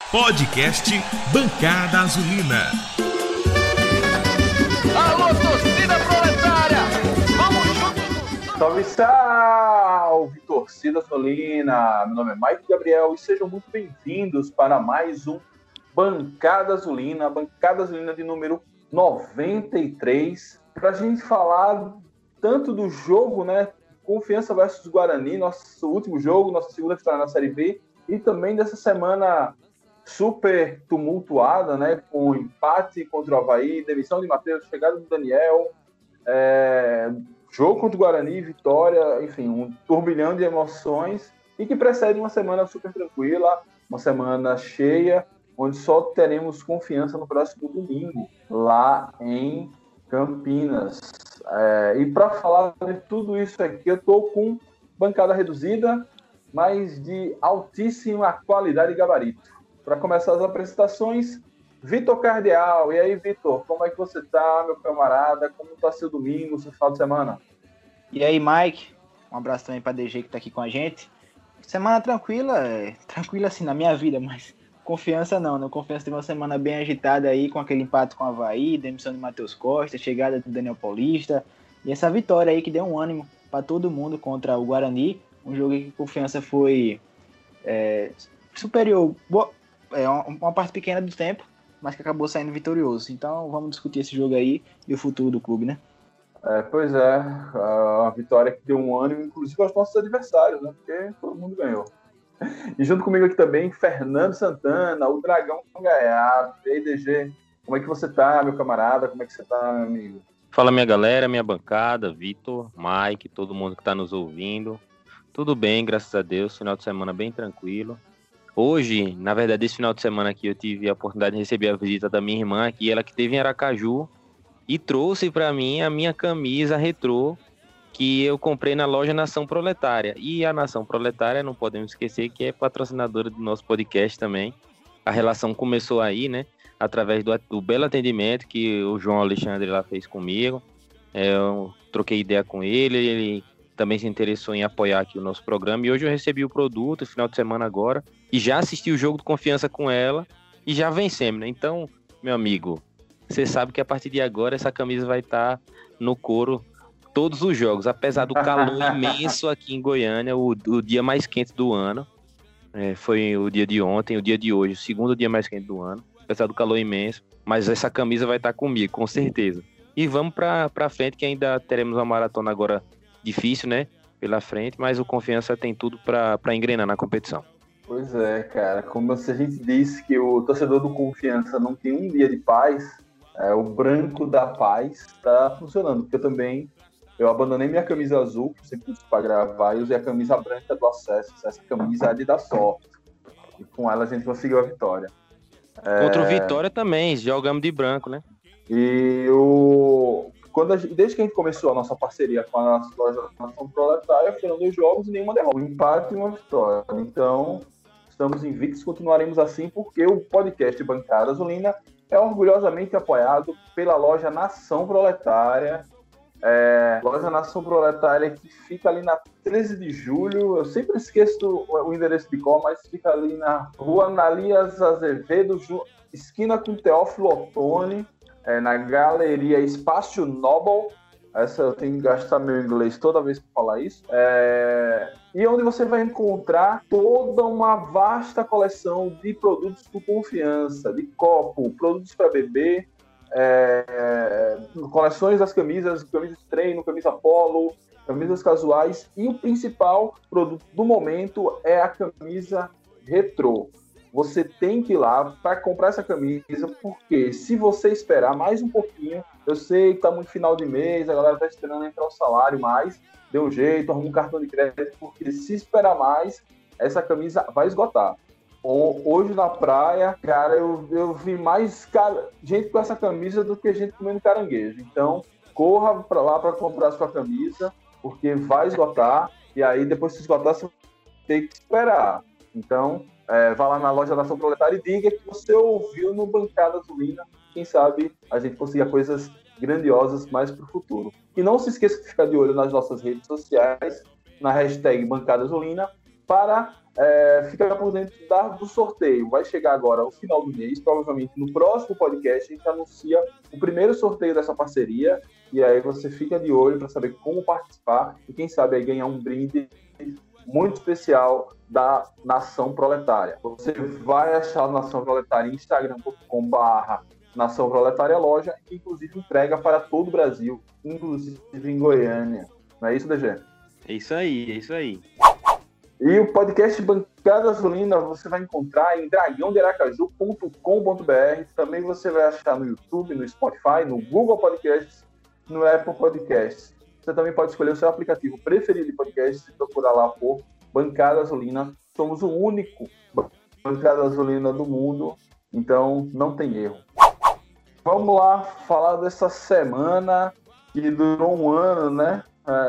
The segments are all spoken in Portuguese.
Podcast Bancada Azulina. Alô, torcida proletária! Vamos juntos! Salve, salve, torcida azulina! Meu nome é Mike Gabriel e sejam muito bem-vindos para mais um Bancada Azulina, a Bancada Azulina de número 93, para a gente falar tanto do jogo, né? Confiança versus Guarani, nosso último jogo, nossa segunda vitória na Série B, e também dessa semana super tumultuada, né? Com empate contra o Avaí, demissão de Matheus, chegada do Daniel, jogo contra o Guarani, vitória, enfim, um turbilhão de emoções, e que precede uma semana super tranquila, uma semana cheia, onde só teremos confiança no próximo domingo, lá em Campinas. E para falar de tudo isso aqui, eu estou com bancada reduzida, mas de altíssima qualidade e gabarito. Para começar as apresentações, Vitor Cardeal. E aí, Vitor, como é que você tá, meu camarada? Como tá seu domingo, seu final de semana? E aí, Mike? Um abraço também para DG que tá aqui com a gente. Semana tranquila, tranquila assim na minha vida, mas confiança não, né? Confiança teve uma semana bem agitada aí, com aquele empate com o Avaí, demissão de Matheus Costa, chegada do Daniel Paulista, e essa vitória aí que deu um ânimo para todo mundo contra o Guarani, um jogo em que a confiança foi superior, uma parte pequena do tempo, mas que acabou saindo vitorioso. Então vamos discutir esse jogo aí e o futuro do clube, né? Pois é, a vitória que deu um ânimo, inclusive aos nossos adversários, né? Porque todo mundo ganhou. E junto comigo aqui também, Fernando Santana, o Dragão Gaiato. E aí, DG, como é que você tá, meu camarada? Como é que você tá, meu amigo? Fala, minha galera, minha bancada, Vitor, Mike, todo mundo que tá nos ouvindo. Tudo bem, graças a Deus, final de semana bem tranquilo. Hoje, na verdade, esse final de semana aqui eu tive a oportunidade de receber a visita da minha irmã aqui, ela que esteve em Aracaju, e trouxe para mim a minha camisa retrô que eu comprei na loja Nação Proletária. E a Nação Proletária, não podemos esquecer que é patrocinadora do nosso podcast também. A relação começou aí, né? Através do belo atendimento que o João Alexandre lá fez comigo. Eu troquei ideia com ele também se interessou em apoiar aqui o nosso programa. E hoje eu recebi o produto, final de semana agora, e já assisti o jogo de confiança com ela e já vencemos, né? Então, meu amigo, você sabe que a partir de agora essa camisa vai estar no couro todos os jogos, apesar do calor imenso aqui em Goiânia, o dia mais quente do ano, foi o dia de ontem, o dia de hoje, o segundo dia mais quente do ano, apesar do calor imenso, mas essa camisa vai estar comigo, com certeza. E vamos pra frente, que ainda teremos uma maratona agora difícil, né, pela frente, mas o Confiança tem tudo pra engrenar na competição. Pois é, cara, como se a gente disse que o torcedor do Confiança não tem um dia de paz, o branco da paz tá funcionando, porque eu abandonei minha camisa azul, que eu sempre uso para gravar, e usei a camisa branca do Acesso. Essa camisa é de dar sorte. E com ela a gente conseguiu a vitória. Contra o Vitória também, jogamos de branco, né? E desde que a gente começou a nossa parceria com a loja Nação Proletária, foram 2 jogos e nenhuma derrota. Um empate e uma vitória. Então, estamos invictos, continuaremos assim, porque o podcast Bancada Azulina é orgulhosamente apoiado pela loja Nação Proletária. Loja Nação Proletária, que fica ali na 13 de julho, eu sempre esqueço o endereço de cor, mas fica ali na rua Analias Azevedo, esquina com Teófilo Otoni, na galeria Espaço Nobel. Essa eu tenho que gastar meu inglês toda vez para falar isso. E onde você vai encontrar toda uma vasta coleção de produtos por confiança, de copo, produtos para beber, coleções das camisas de treino, camisa polo, camisas casuais, e o principal produto do momento é a camisa retrô. Você tem que ir lá para comprar essa camisa, porque se você esperar mais um pouquinho, eu sei que tá muito final de mês, a galera tá esperando entrar o salário, mas dê um jeito, arruma um cartão de crédito, porque se esperar mais, essa camisa vai esgotar. Hoje na praia, cara, eu vi mais gente com essa camisa do que gente comendo caranguejo. Então, corra para lá para comprar sua camisa, porque vai esgotar. E aí, depois que esgotar, você tem que esperar. Então, vá lá na loja Nação Proletária e diga que você ouviu no Bancada Azulina. Quem sabe a gente consiga coisas grandiosas mais para o futuro. E não se esqueça de ficar de olho nas nossas redes sociais, na hashtag Bancada Azulina, para ficar por dentro do sorteio. Vai chegar agora ao final do mês, provavelmente no próximo podcast a gente anuncia o primeiro sorteio dessa parceria, e aí você fica de olho para saber como participar e quem sabe aí ganhar um brinde muito especial da Nação Proletária. Você vai achar a Nação Proletária em instagram.com/Nação Proletária Loja, que inclusive entrega para todo o Brasil, inclusive em Goiânia. Não é isso, DG? É isso aí. E o podcast Bancada Azulina você vai encontrar em dragãodearacaju.com.br. Também você vai achar no YouTube, no Spotify, no Google Podcasts, no Apple Podcasts. Você também pode escolher o seu aplicativo preferido de podcast e procurar lá por Bancada Azulina. Somos o único Bancada Azulina do mundo, então não tem erro. Vamos lá falar dessa semana que durou um ano, né?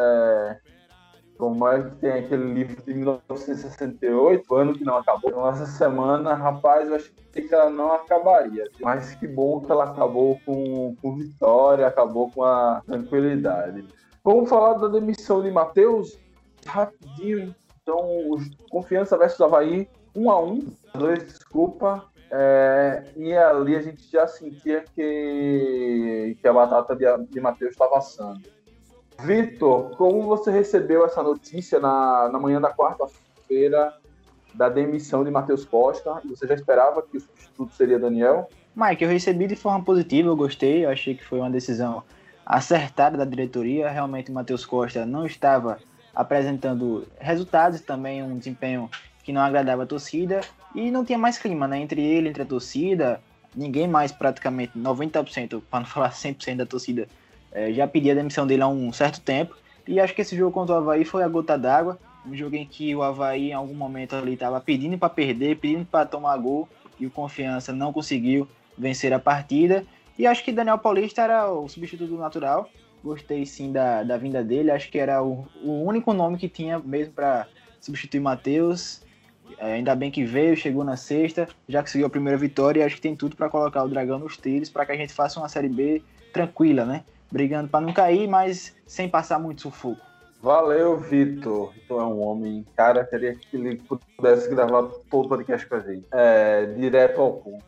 Como é que tem aquele livro de 1968, o ano que não acabou. Então, essa semana, rapaz, eu achei que ela não acabaria. Mas que bom que ela acabou com vitória, acabou com a tranquilidade. Vamos falar da demissão de Matheus rapidinho. Então, Confiança versus Avaí, 1-1. Desculpa. E ali a gente já sentia que a batata de Matheus estava assando. Vitor, como você recebeu essa notícia na manhã da quarta-feira da demissão de Matheus Costa? Você já esperava que o substituto seria Daniel? Mike, eu recebi de forma positiva, eu gostei, eu achei que foi uma decisão acertada da diretoria. Realmente o Matheus Costa não estava apresentando resultados, também um desempenho que não agradava a torcida e não tinha mais clima, né? Entre a torcida, ninguém mais, praticamente 90%, para não falar 100% da torcida, já pedia a demissão dele há um certo tempo, e acho que esse jogo contra o Avaí foi a gota d'água, um jogo em que o Avaí em algum momento ali estava pedindo para perder, pedindo para tomar gol, e o Confiança não conseguiu vencer a partida, e acho que Daniel Paulista era o substituto natural. Gostei sim da vinda dele, acho que era o único nome que tinha mesmo para substituir Matheus. Ainda bem que veio, chegou na sexta, já conseguiu a primeira vitória, e acho que tem tudo para colocar o Dragão nos trilhos, para que a gente faça uma Série B tranquila, né? Brigando para não cair, mas sem passar muito sufoco. Valeu, Vitor. Vitor é um homem, cara, queria que ele pudesse gravar todo o podcast com a gente. Direto ao ponto.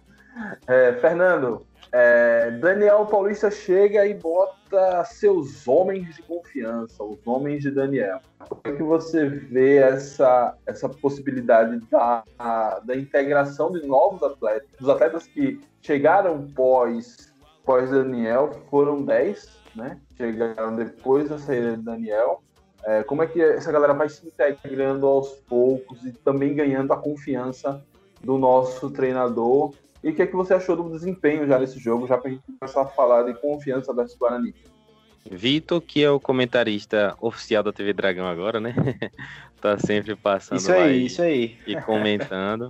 Fernando, Daniel Paulista chega e bota seus homens de confiança, os homens de Daniel. Como é que você vê essa possibilidade da integração de novos atletas, dos atletas que chegaram pós Daniel, foram 10, né? Chegaram depois da saída de Daniel. Como é que essa galera vai se integrando aos poucos e também ganhando a confiança do nosso treinador? E o que é que você achou do desempenho já nesse jogo, já para a gente começar a falar de Confiança versus Guarani? Vitor, que é o comentarista oficial da TV Dragão agora, né? Tá sempre passando isso aí. E comentando.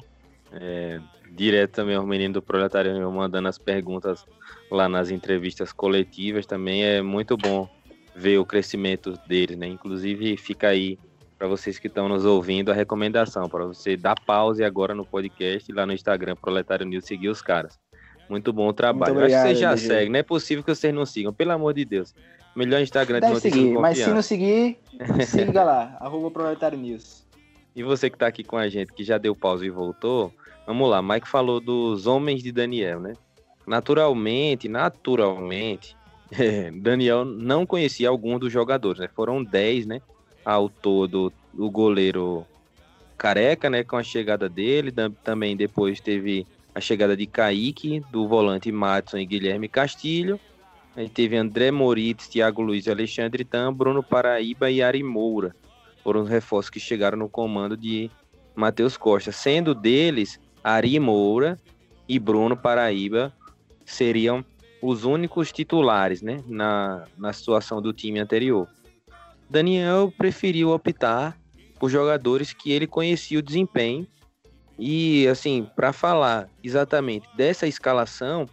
Direto também aos meninos do Proletário mandando as perguntas lá nas entrevistas coletivas. Também é muito bom ver o crescimento deles, né? Inclusive fica aí para vocês que estão nos ouvindo a recomendação para você dar pause agora no podcast, lá no Instagram Proletário News, seguir os caras. Muito bom o trabalho. Obrigado, acho que vocês já seguem, não é possível que vocês não sigam, pelo amor de Deus. Melhor Instagram de notícias seguir, de mas se confiança. não seguir, siga lá, @Proletário News. E você que está aqui com a gente, que já deu pausa e voltou, vamos lá. Mike falou dos homens de Daniel, né? Naturalmente, Daniel não conhecia alguns dos jogadores, né? Foram 10, né? Ao todo, o goleiro Careca, né? Com a chegada dele, também depois teve a chegada de Kaique, do volante Madison e Guilherme Castilho. Aí teve André Moritz, Thiago Luiz e Alexandre Tam, Bruno Paraíba e Ari Moura. Foram os reforços que chegaram no comando de Matheus Costa. Sendo deles, Ari Moura e Bruno Paraíba seriam os únicos titulares, né, na situação do time anterior. Daniel preferiu optar por jogadores que ele conhecia o desempenho. E, assim, para falar exatamente dessa escalação,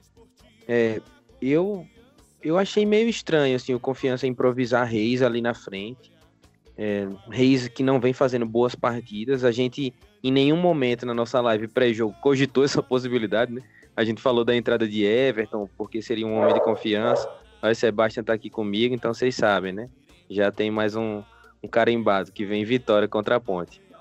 eu achei meio estranho, assim, o Confiança improvisar Reis ali na frente. Reis que não vem fazendo boas partidas. A gente, em nenhum momento na nossa live pré-jogo, cogitou essa possibilidade, né? A gente falou da entrada de Everton, porque seria um homem de confiança. Aí o Sebastião tá aqui comigo, então vocês sabem, né? Já tem mais um carimbado que vem vitória contra a Ponte.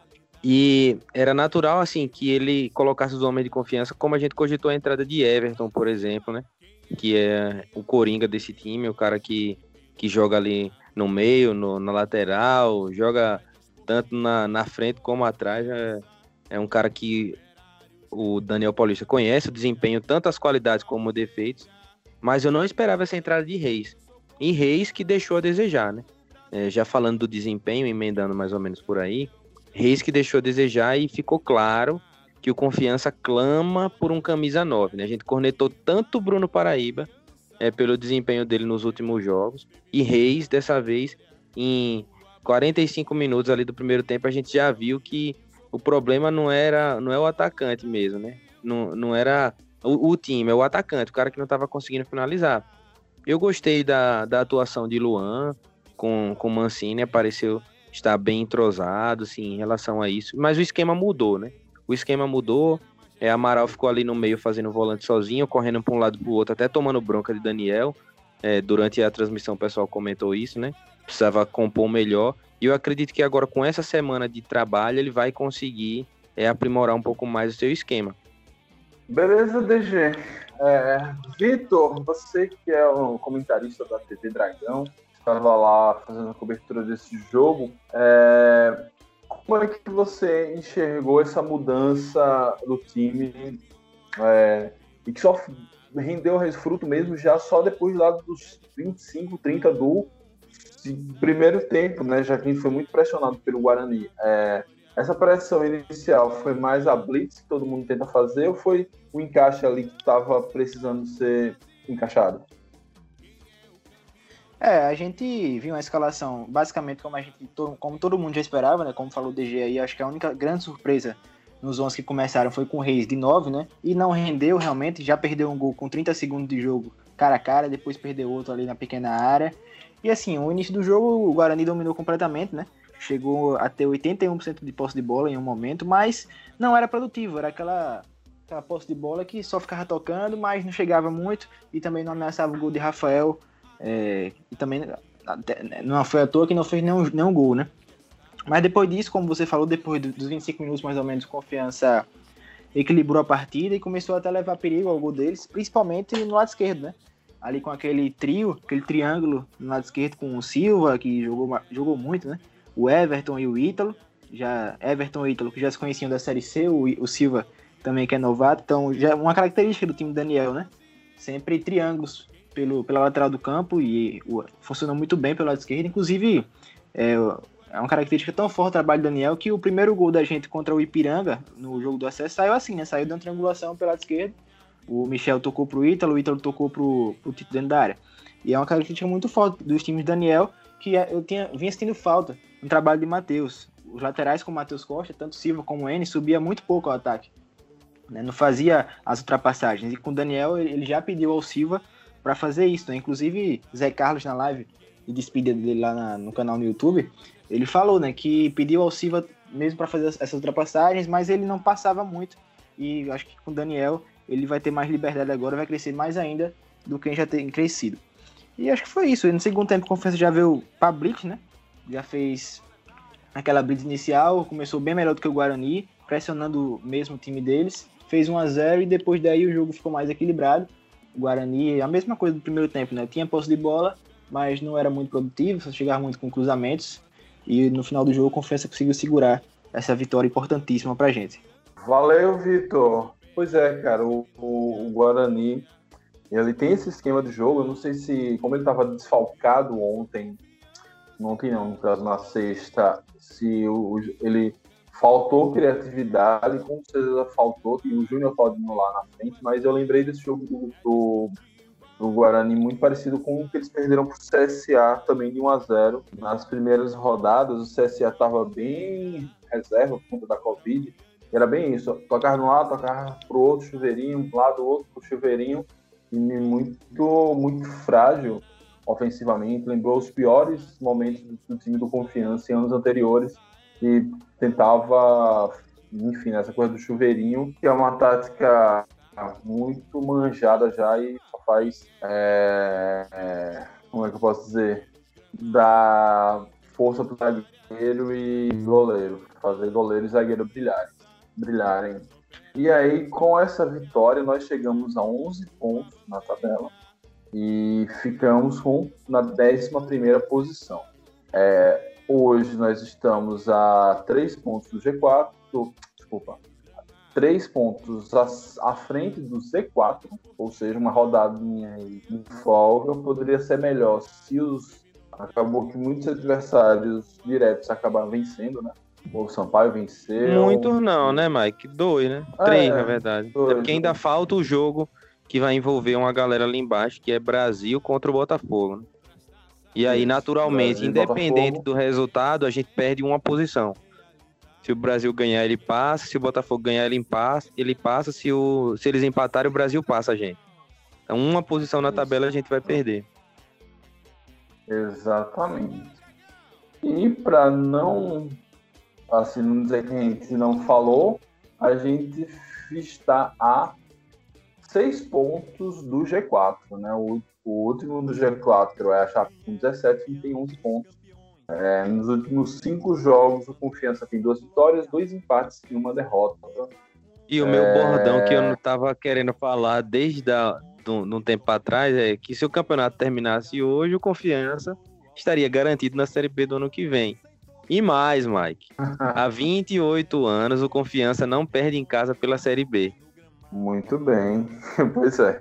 E era natural, assim, que ele colocasse os homens de confiança, como a gente cogitou a entrada de Everton, por exemplo, né? Que é o coringa desse time, o cara que joga ali no meio, na lateral, joga tanto na frente como atrás. É um cara que o Daniel Paulista conhece o desempenho, tanto as qualidades como os defeitos, mas eu não esperava essa entrada de Reis. E Reis que deixou a desejar, né? Já falando do desempenho, emendando mais ou menos por aí, Reis que deixou a desejar e ficou claro que o Confiança clama por um camisa 9, né? A gente cornetou tanto o Bruno Paraíba pelo desempenho dele nos últimos jogos, e Reis, dessa vez, em 45 minutos ali do primeiro tempo, a gente já viu que o problema não é o atacante mesmo, né? Não era o time, é o atacante, o cara que não estava conseguindo finalizar. Eu gostei da atuação de Luan com o Mancini, pareceu estar bem entrosado, assim, em relação a isso, mas o esquema mudou, né? O esquema mudou, Amaral ficou ali no meio fazendo volante sozinho, correndo para um lado para o outro, até tomando bronca de Daniel. Durante a transmissão o pessoal comentou isso, né? Precisava compor melhor. E eu acredito que agora, com essa semana de trabalho, ele vai conseguir aprimorar um pouco mais o seu esquema. Beleza, DG. Vitor, você que é o comentarista da TV Dragão, estava lá fazendo a cobertura desse jogo, como é que você enxergou essa mudança do time e que só rendeu fruto mesmo já só depois lá dos 25, 30 do primeiro tempo, né? Já que a gente foi muito pressionado pelo Guarani. Essa pressão inicial foi mais a blitz que todo mundo tenta fazer ou foi o encaixe ali que estava precisando ser encaixado? A gente viu uma escalação basicamente como todo mundo já esperava, né? Como falou o DG aí, acho que a única grande surpresa nos 11 que começaram foi com o Reis de 9, né? E não rendeu realmente, já perdeu um gol com 30 segundos de jogo cara a cara, depois perdeu outro ali na pequena área. E assim, o início do jogo o Guarani dominou completamente, né? Chegou a ter 81% de posse de bola em um momento, mas não era produtivo, era aquela posse de bola que só ficava tocando, mas não chegava muito e também não ameaçava o gol de Rafael. E também não foi à toa que não fez nenhum gol, né? Mas depois disso, como você falou, depois dos 25 minutos mais ou menos, Confiança equilibrou a partida e começou até a levar perigo ao gol deles, principalmente no lado esquerdo, né? Ali com aquele triângulo no lado esquerdo com o Silva, que jogou muito, né? O Everton e o Ítalo, Everton e Ítalo que já se conheciam da Série C, o Silva também que é novato, então já é uma característica do time do Daniel, né? Sempre triângulos pela lateral do campo e funcionou muito bem pelo lado esquerdo. Inclusive, é uma característica tão forte o trabalho do Daniel que o primeiro gol da gente contra o Ipiranga, no jogo do acesso, saiu assim, né? Saiu de uma triangulação pelo lado esquerdo. O Michel tocou pro Ítalo, o Ítalo tocou pro Tito dentro da área. E é uma característica muito forte dos times do Daniel que eu vinha sentindo falta no trabalho de Matheus. Os laterais com o Matheus Costa, tanto Silva como o N, subia muito pouco ao ataque, né? Não fazia as ultrapassagens. E com o Daniel, ele já pediu ao Silva para fazer isso, né? Inclusive Zé Carlos na live de despedida dele lá no canal no YouTube, ele falou, né, que pediu ao Silva mesmo para fazer essas ultrapassagens, mas ele não passava muito, e acho que com o Daniel ele vai ter mais liberdade agora, vai crescer mais ainda do que já tem crescido. E acho que foi isso. No segundo tempo, a Confiança já veio para blitz, né? Já fez aquela blitz inicial, começou bem melhor do que o Guarani, pressionando mesmo o time deles, fez 1-0 e depois daí o jogo ficou mais equilibrado. O Guarani, a mesma coisa do primeiro tempo, né? Tinha posse de bola, mas não era muito produtivo, só chegava muito com cruzamentos. E no final do jogo, a Confiança conseguiu segurar essa vitória importantíssima pra gente. Valeu, Vitor. Pois é, cara, o Guarani, ele tem esse esquema de jogo. Eu não sei se, como ele estava desfalcado ontem não, no caso na sexta, se ele faltou criatividade, com certeza faltou, tem o Júnior Todinho lá na frente, mas eu lembrei desse jogo do Guarani muito parecido com o que eles perderam para o CSA, também de 1-0. Nas primeiras rodadas, o CSA estava bem reserva por conta da Covid, e era bem isso, tocar de um lado, tocar para o outro chuveirinho, um lado, outro pro chuveirinho, e muito, muito frágil ofensivamente. Lembrou os piores momentos do time do Confiança em anos anteriores, e tentava, enfim, essa coisa do chuveirinho, que é uma tática muito manjada já e só faz, como é que eu posso dizer, força pro zagueiro e goleiro, fazer goleiro e zagueiro brilharem. E aí, com essa vitória, nós chegamos a 11 pontos na tabela e ficamos na 11ª posição. Hoje nós estamos a 3 pontos do G4, 3 pontos à frente do Z4, ou seja, uma rodadinha aí em folga. Poderia ser melhor se acabou que muitos adversários diretos acabaram vencendo, né? O Sampaio venceu. Muitos não, né, Mike? 2, né? 3, na verdade. 2, é porque ainda falta o jogo que vai envolver uma galera ali embaixo, que é Brasil contra o Botafogo, né? E aí, naturalmente, Brasil, independente Botafogo. do resultado, a gente perde uma posição. Se o Brasil ganhar, ele passa. Se o Botafogo ganhar, ele passa. Se eles empatarem, o Brasil passa a gente. Então, uma posição na tabela a gente vai perder. Exatamente. E para não dizer que a gente não falou, a gente está a 6 pontos do G4, né? O último do G4 é a Chape com 17 e tem 11 pontos. Nos últimos 5 jogos, o Confiança tem 2 vitórias, 2 empates e 1 derrota. E o meu bordão que eu não estava querendo falar desde um tempo atrás é que se o campeonato terminasse hoje, o Confiança estaria garantido na Série B do ano que vem. E mais, Mike, há 28 anos o Confiança não perde em casa pela Série B. Muito bem, pois é.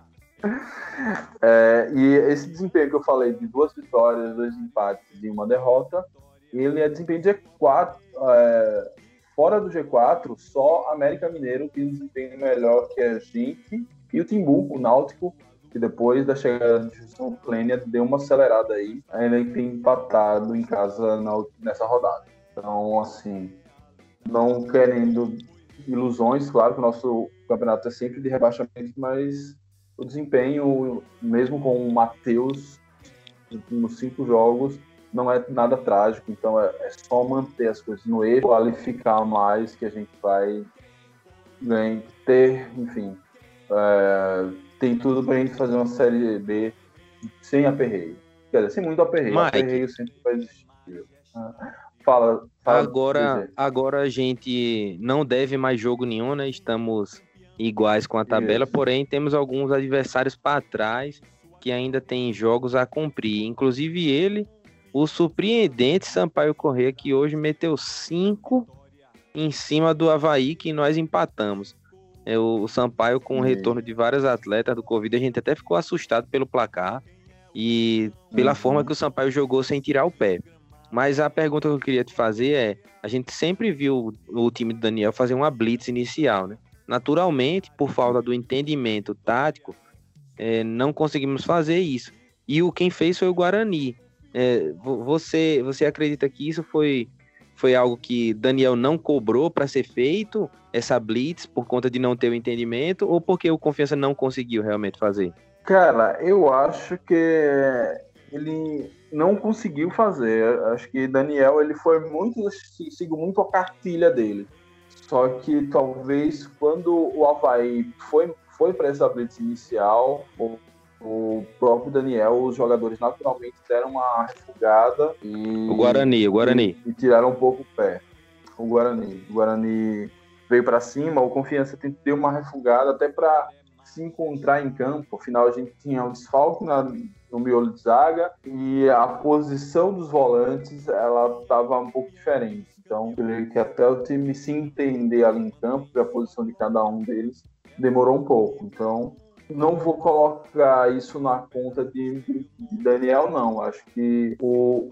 E esse desempenho que eu falei de 2 vitórias, 2 empates e 1 derrota, ele é desempenho de G4. Fora do G4, só América Mineiro tem um desempenho melhor que a gente, e o Timbu, o Náutico, que depois da chegada de Gilson Plênia deu uma acelerada aí, ainda tem empatado em casa nessa rodada. Então, assim, não querendo ilusões, claro que o nosso campeonato é sempre de rebaixamento, mas o desempenho, mesmo com o Matheus nos 5 jogos, não é nada trágico. Então é só manter as coisas no eixo, qualificar mais, que a gente vai ter, enfim, tem tudo pra gente fazer uma Série B sem aperreio. Quer dizer, sem muito aperreio. Mike, aperreio sempre vai existir. Fala agora a gente não deve mais jogo nenhum, né? Estamos iguais com a tabela, Isso. Porém temos alguns adversários para trás que ainda tem jogos a cumprir. Inclusive o surpreendente Sampaio Corrêa, que hoje meteu 5 em cima do Avaí, que nós empatamos. O Sampaio, com o retorno de vários atletas do Covid, a gente até ficou assustado pelo placar e pela forma que o Sampaio jogou sem tirar o pé. Mas a pergunta que eu queria te fazer é, a gente sempre viu o time do Daniel fazer uma blitz inicial, né? Naturalmente, por falta do entendimento tático, não conseguimos fazer isso. E quem fez foi o Guarani. Você acredita que isso foi algo que Daniel não cobrou para ser feito, essa blitz, por conta de não ter o entendimento, ou porque o Confiança não conseguiu realmente fazer? Cara, eu acho que ele não conseguiu fazer. Acho que Daniel, ele foi seguiu muito a cartilha dele. Só que talvez quando o Avaí foi para essa blitz inicial, o próprio Daniel, os jogadores naturalmente deram uma refugada e... O Guarani. E tiraram um pouco o pé. O Guarani veio para cima, o Confiança deu uma refugada até para se encontrar em campo. Afinal, a gente tinha um desfalque no miolo de zaga e a posição dos volantes, ela estava um pouco diferente. Então, eu creio que até o time se entender ali em campo, a posição de cada um deles, demorou um pouco. Então, não vou colocar isso na conta de Daniel, não. Acho que o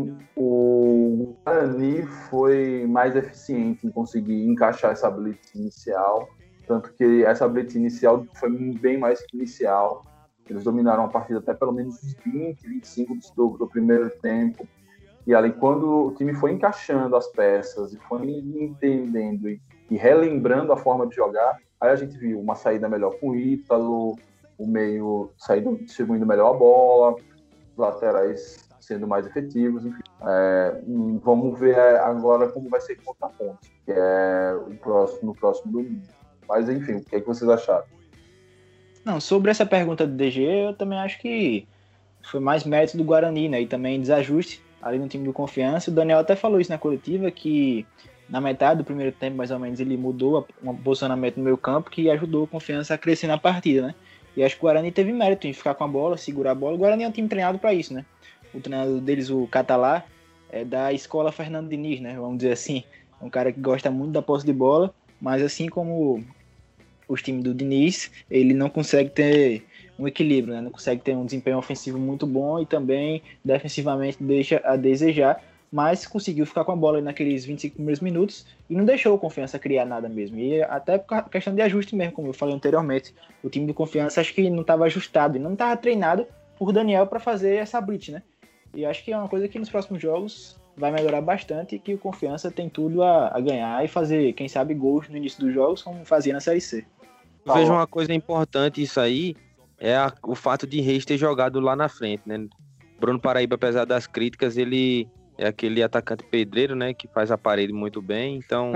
Guarani foi mais eficiente em conseguir encaixar essa blitz inicial. Tanto que essa blitz inicial foi bem mais que inicial. Eles dominaram a partida até pelo menos uns 20, 25 do primeiro tempo. E ali, quando o time foi encaixando as peças e foi entendendo e relembrando a forma de jogar, aí a gente viu uma saída melhor com o Ítalo, o meio distribuindo melhor a bola, os laterais sendo mais efetivos, enfim. Vamos ver agora como vai ser contra a Ponte, que é no próximo domingo. Mas enfim, o que é que vocês acharam? Não, sobre essa pergunta do DG, eu também acho que foi mais mérito do Guarani, né? E também desajuste ali no time do Confiança. O Daniel até falou isso na coletiva, que na metade do primeiro tempo, mais ou menos, ele mudou um posicionamento no meio campo que ajudou o Confiança a crescer na partida, né? E acho que o Guarani teve mérito em ficar com a bola, segurar a bola. O Guarani é um time treinado para isso, né? O treinador deles, o Catalá, é da escola Fernando Diniz, né? Vamos dizer assim. É um cara que gosta muito da posse de bola, mas assim como os times do Diniz, ele não consegue ter um equilíbrio, né? Não consegue ter um desempenho ofensivo muito bom e também defensivamente deixa a desejar, mas conseguiu ficar com a bola naqueles 25 primeiros minutos e não deixou o Confiança criar nada mesmo. E até por questão de ajuste mesmo, como eu falei anteriormente, o time do Confiança acho que não estava ajustado e não estava treinado por Daniel para fazer essa blitz, né? E acho que é uma coisa que nos próximos jogos vai melhorar bastante e que o Confiança tem tudo a ganhar e fazer, quem sabe, gols no início dos jogos, como fazia na Série C. Eu vejo uma coisa importante isso aí, o fato de Reis ter jogado lá na frente, né? Bruno Paraíba, apesar das críticas, ele é aquele atacante pedreiro, né? Que faz a parede muito bem, então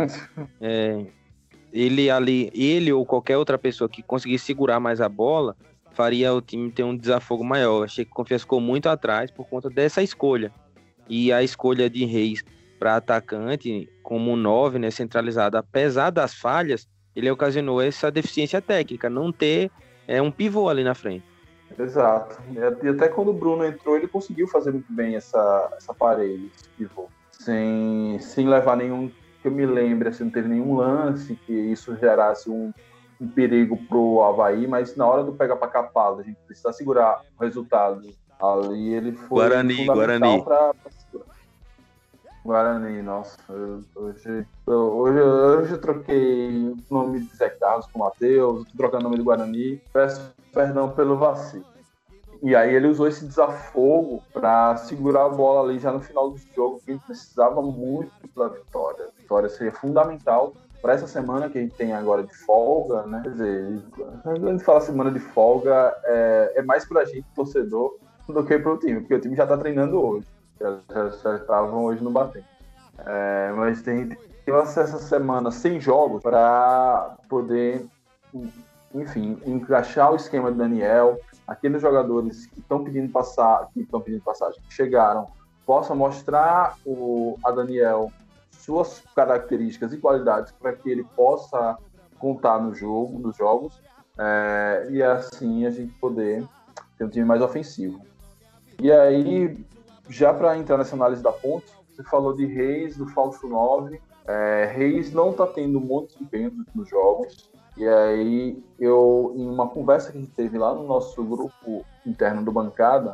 ele ou qualquer outra pessoa que conseguisse segurar mais a bola, faria o time ter um desafogo maior. Eu achei que o Confiança ficou muito atrás por conta dessa escolha. E a escolha de Reis para atacante, como 9, né, centralizado, apesar das falhas, ele ocasionou essa deficiência técnica, não ter um pivô ali na frente. Exato. E até quando o Bruno entrou, ele conseguiu fazer muito bem essa parede, esse pivô. Sem levar nenhum, que eu me lembre, assim, não teve nenhum lance que isso gerasse um perigo pro Avaí, mas na hora do pega para capar, a gente precisa segurar o resultado. Ali ele foi fundamental para segurar. Guarani, nossa, hoje eu troquei o nome de Zé Carlos com o Matheus, tô trocando o nome do Guarani, peço perdão pelo vacilo. E aí ele usou esse desafogo para segurar a bola ali já no final do jogo, porque ele precisava muito da vitória. A vitória seria fundamental para essa semana que a gente tem agora de folga, né? Quer dizer, quando a gente fala semana de folga, é mais pra gente, torcedor, do que pro time, porque o time já tá treinando hoje. Já estavam hoje no batente. Mas tem essa semana sem jogos para poder, enfim, encaixar o esquema do Daniel, aqueles jogadores que estão pedindo passagem, que chegaram, possam mostrar a Daniel suas características e qualidades para que ele possa contar nos jogos, e assim a gente poder ter um time mais ofensivo. E aí, já para entrar nessa análise da ponte, você falou de Reis, do falso 9. Reis não está tendo um monte de empenho nos jogos. E aí, em uma conversa que a gente teve lá no nosso grupo interno do Bancada,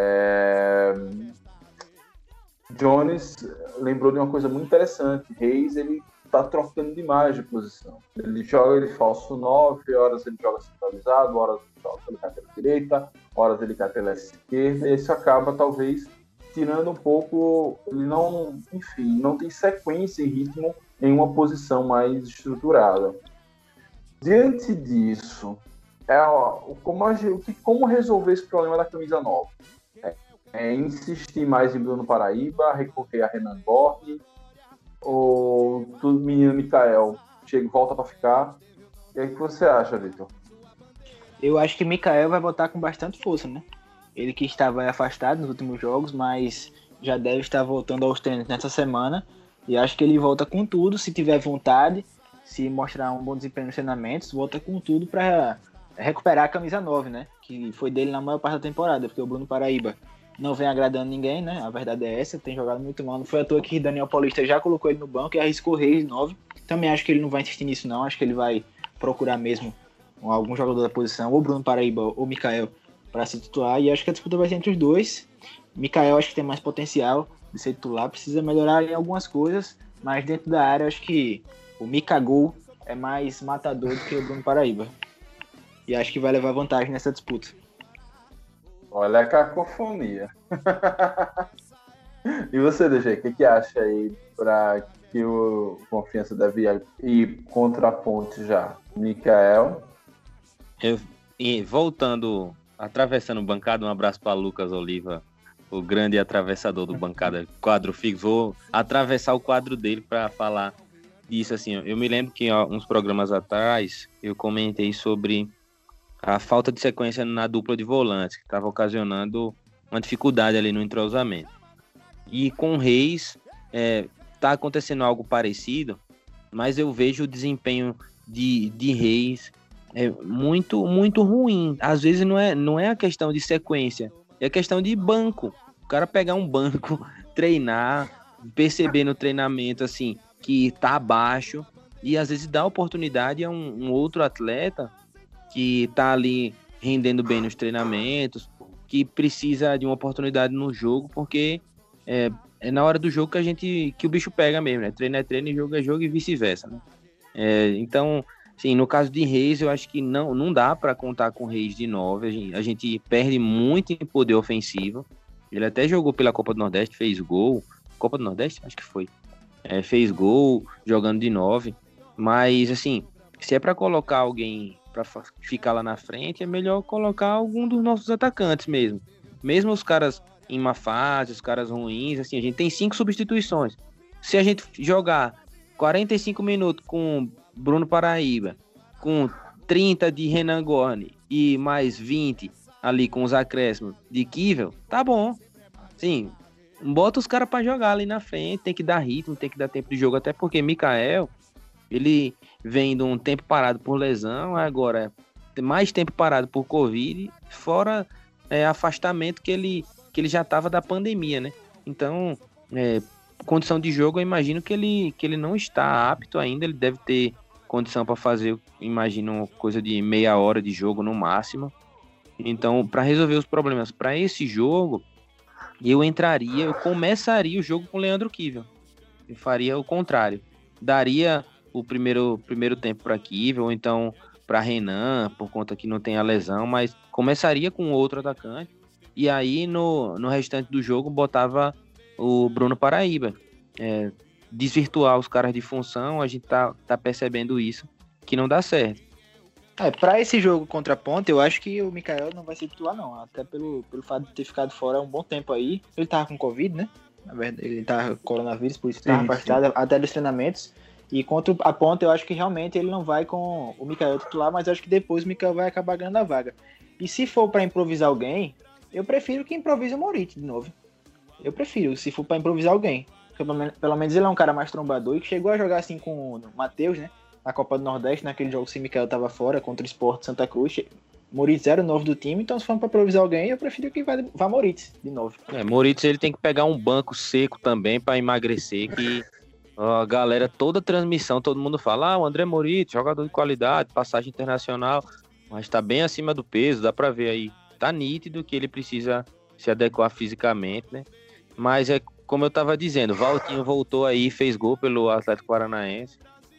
Jones lembrou de uma coisa muito interessante. Reis, ele está trocando demais de posição. Ele joga de falso 9, horas ele joga centralizado, horas ele joga pela carteira direita, horas ele cai pela esquerda, e isso acaba, talvez, tirando um pouco, ele não tem sequência e ritmo em uma posição mais estruturada. Diante disso, como resolver esse problema da camisa 9? Insistir mais em Bruno Paraíba, recorrer a Renan Borne, ou o menino Mikael volta para ficar? E aí, o que você acha, Vitor? Eu acho que Mikael vai voltar com bastante força, né? Ele que estava afastado nos últimos jogos, mas já deve estar voltando aos treinos nessa semana. E acho que ele volta com tudo, se tiver vontade, se mostrar um bom desempenho nos treinamentos, volta com tudo para recuperar a camisa 9, né? Que foi dele na maior parte da temporada, porque o Bruno Paraíba não vem agradando ninguém, né? A verdade é essa, tem jogado muito mal. Não foi à toa que Daniel Paulista já colocou ele no banco e arriscou Reis 9. Também acho que ele não vai insistir nisso, não. Acho que ele vai procurar mesmo algum jogador da posição, ou Bruno Paraíba ou Mikael, para se titular. E acho que a disputa vai ser entre os dois. Mikael acho que tem mais potencial de ser titular, precisa melhorar em algumas coisas, mas dentro da área acho que o Mikagol é mais matador do que o Bruno Paraíba. E acho que vai levar vantagem nessa disputa. Olha a cacofonia. E você, DG, o que acha aí para que o Confiança deve ir contra a ponte já? Mikael? Voltando, atravessando bancada, um abraço para Lucas Oliva, o grande atravessador do bancada quadro fixo. Vou atravessar o quadro dele para falar disso. Assim, eu me lembro que uns programas atrás eu comentei sobre a falta de sequência na dupla de volantes, que estava ocasionando uma dificuldade ali no entrosamento. E com o Reis, tá acontecendo algo parecido, mas eu vejo o desempenho de Reis muito, muito ruim. Às vezes não é a questão de sequência, é a questão de banco. O cara pegar um banco, treinar, perceber no treinamento assim que tá abaixo e às vezes dá oportunidade a um outro atleta que tá ali rendendo bem nos treinamentos, que precisa de uma oportunidade no jogo, porque é na hora do jogo que o bicho pega mesmo, né? Treino é treino e jogo e vice-versa, né? Então, sim, no caso de Reis, eu acho que não dá para contar com Reis de 9. A gente perde muito em poder ofensivo. Ele até jogou pela Copa do Nordeste, fez gol. Copa do Nordeste? Acho que foi. Fez gol jogando de 9. Mas, assim, se é para colocar alguém para ficar lá na frente, é melhor colocar algum dos nossos atacantes mesmo. Mesmo os caras em má fase, os caras ruins, assim, a gente tem 5 substituições. Se a gente jogar 45 minutos com Bruno Paraíba, com 30 de Renan Gorni e mais 20 ali com os acréscimos de Kivel, tá bom. Sim, bota os caras para jogar ali na frente, tem que dar ritmo, tem que dar tempo de jogo, até porque Mikael, ele vem de um tempo parado por lesão, agora mais tempo parado por Covid, fora afastamento que ele já estava da pandemia, né? Então, condição de jogo, eu imagino que ele não está apto ainda, ele deve ter condição para fazer, imagino, coisa de meia hora de jogo no máximo. Então, para resolver os problemas para esse jogo, eu começaria o jogo com o Leandro Kivel. Eu faria o contrário. Daria o primeiro tempo para Kivel, ou então para Renan, por conta que não tem a lesão, mas começaria com outro atacante, e aí no restante do jogo botava o Bruno Paraíba. Desvirtuar os caras de função, a gente tá percebendo isso, que não dá certo. Para esse jogo contra a Ponte, eu acho que o Mikael não vai ser titular, não. Até pelo fato de ter ficado fora um bom tempo aí. Ele tava com Covid, né? Na verdade, ele tava com coronavírus, por isso tava afastado até dos treinamentos. E contra a Ponte, eu acho que realmente ele não vai com o Mikael titular, mas eu acho que depois o Mikael vai acabar ganhando a vaga. E se for para improvisar alguém, eu prefiro que improvise o Moritz de novo. Eu prefiro, se for para improvisar alguém. Porque pelo menos ele é um cara mais trombador e que chegou a jogar assim com o Matheus, né? Na Copa do Nordeste, naquele jogo que o Mikael tava fora contra o Sport Santa Cruz. Moritz era o novo do time, então se for para improvisar alguém, eu prefiro que vá Moritz de novo. Moritz, ele tem que pegar um banco seco também para emagrecer, que a galera, toda transmissão, todo mundo fala, o André Moritz, jogador de qualidade, passagem internacional, mas tá bem acima do peso, dá para ver aí, tá nítido que ele precisa se adequar fisicamente, né? Mas como eu tava dizendo, Valtinho voltou aí, fez gol pelo Atlético Paranaense.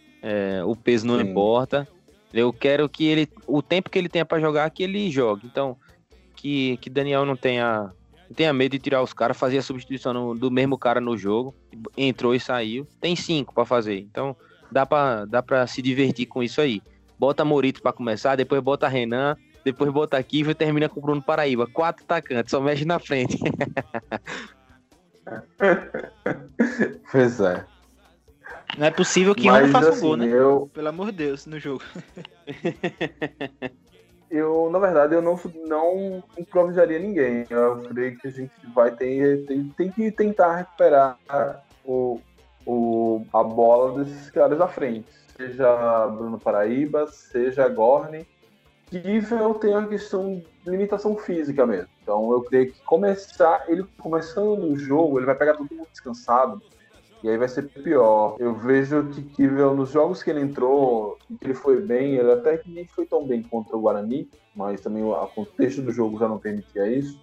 O peso não importa. Eu quero que o tempo que ele tenha para jogar, que ele jogue. Então, que Daniel não tenha medo de tirar os caras, fazer a substituição do mesmo cara no jogo. Entrou e saiu. Tem 5 para fazer. Então, dá para se divertir com isso aí. Bota Moritz para começar, depois bota Renan, depois bota Kivel e termina com o Bruno Paraíba. 4 atacantes, só mexe na frente. Pois é. Não é possível que um não faça gol, né? Pelo amor de Deus, no jogo. Na verdade, eu não improvisaria ninguém. Eu creio que a gente tem que tentar recuperar a bola desses caras à frente. Seja Bruno Paraíba, seja Gorni. Kivel tem uma questão de limitação física mesmo. Então, eu creio que começando o jogo, ele vai pegar todo mundo descansado. E aí vai ser pior. Eu vejo que Kivel, nos jogos que ele entrou, que ele foi bem, ele até que nem foi tão bem contra o Guarani, mas também o contexto do jogo já não permitia isso.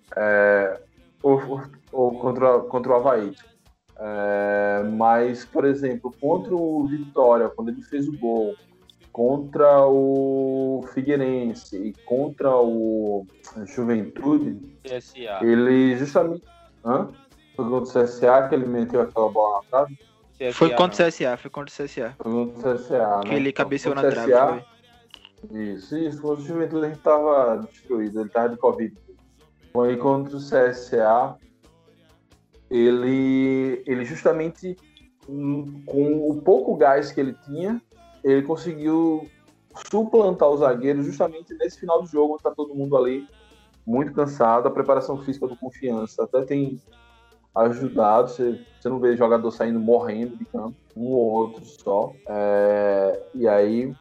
Ou contra o Avaí. Mas, por exemplo, contra o Vitória, quando ele fez o gol, contra o Figueirense e contra o Juventude, CSA. Ele justamente... Foi contra o CSA que ele meteu aquela bola na trave? Foi contra o CSA. Foi contra o CSA, que né? ele cabeceou na trave. Foi. Isso. Contra o Juventude a gente tava destruído, ele tava de Covid. Foi contra o CSA, ele justamente, com o pouco gás que ele tinha, ele conseguiu suplantar os zagueiros justamente nesse final do jogo, onde tá todo mundo ali muito cansado. A preparação física do Confiança até tem ajudado. Você não vê jogador saindo morrendo de campo, um ou outro só. E aí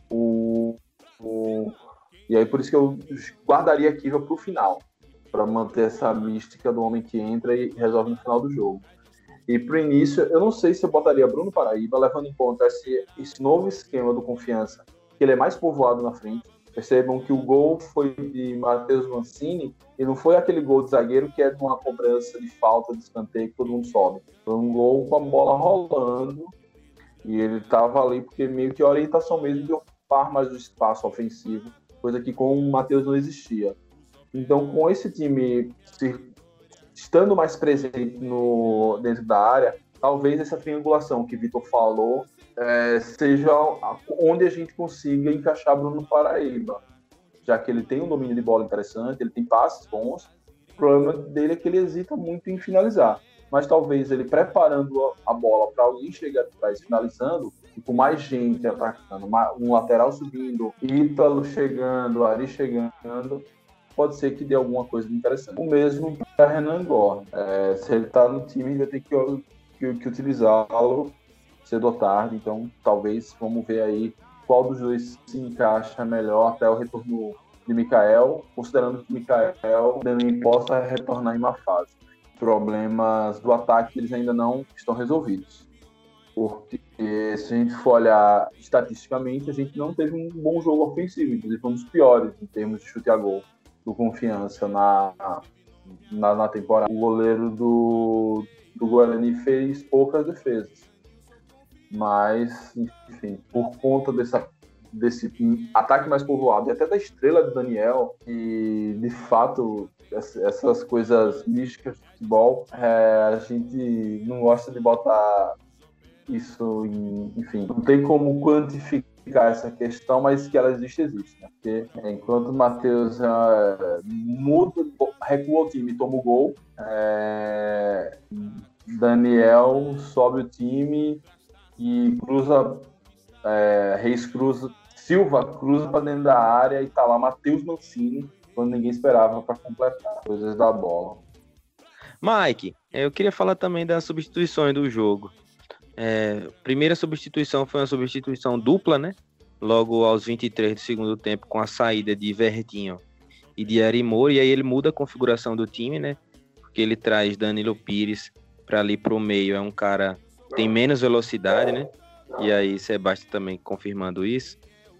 por isso que eu guardaria a Kiva para o final, para manter essa mística do homem que entra e resolve no final do jogo. E para o início, eu não sei se eu botaria Bruno Paraíba, levando em conta esse novo esquema do Confiança, que ele é mais povoado na frente. Percebam que o gol foi de Matheus Mancini e não foi aquele gol de zagueiro que é de uma cobrança de falta, de escanteio, que todo mundo sobe. Foi um gol com a bola rolando e ele estava ali porque meio que a orientação mesmo de ocupar mais o espaço ofensivo, coisa que com o Matheus não existia. Então, com esse time estando mais presente dentro da área, talvez essa triangulação que o Vitor falou seja onde a gente consiga encaixar Bruno Paraíba, já que ele tem um domínio de bola interessante, ele tem passes bons. O problema dele é que ele hesita muito em finalizar, mas talvez ele preparando a bola para alguém chegar atrás finalizando, e com mais gente atacando, um lateral subindo, Ítalo chegando, Ari chegando, pode ser que dê alguma coisa interessante. O mesmo para Renan Gor. Se ele está no time, vai ter que utilizá-lo cedo ou tarde, então talvez vamos ver aí qual dos dois se encaixa melhor até o retorno de Mikael, considerando que Mikael também possa retornar em uma fase. Problemas do ataque eles ainda não estão resolvidos, porque se a gente for olhar estatisticamente, a gente não teve um bom jogo ofensivo, inclusive foi um dos piores em termos de chute a gol do Confiança na temporada. O goleiro do Guarani fez poucas defesas. Mas, enfim, por conta desse ataque mais povoado e até da estrela de Daniel, e de fato essas coisas místicas de futebol, a gente não gosta de botar isso enfim, não tem como quantificar essa questão, mas que ela existe, né? Porque enquanto o Matheus recua o time e toma o gol, Daniel sobe o time e Silva cruza para dentro da área e tá lá Matheus Mancini, quando ninguém esperava para completar coisas da bola. Mike, eu queria falar também das substituições do jogo. Primeira substituição foi uma substituição dupla, né? Logo aos 23 do segundo tempo, com a saída de Vertinho e de Arimor, e aí ele muda a configuração do time, né? Porque ele traz Danilo Pires para ali pro meio, é um cara tem menos velocidade, né? E aí Sebastião também confirmando isso,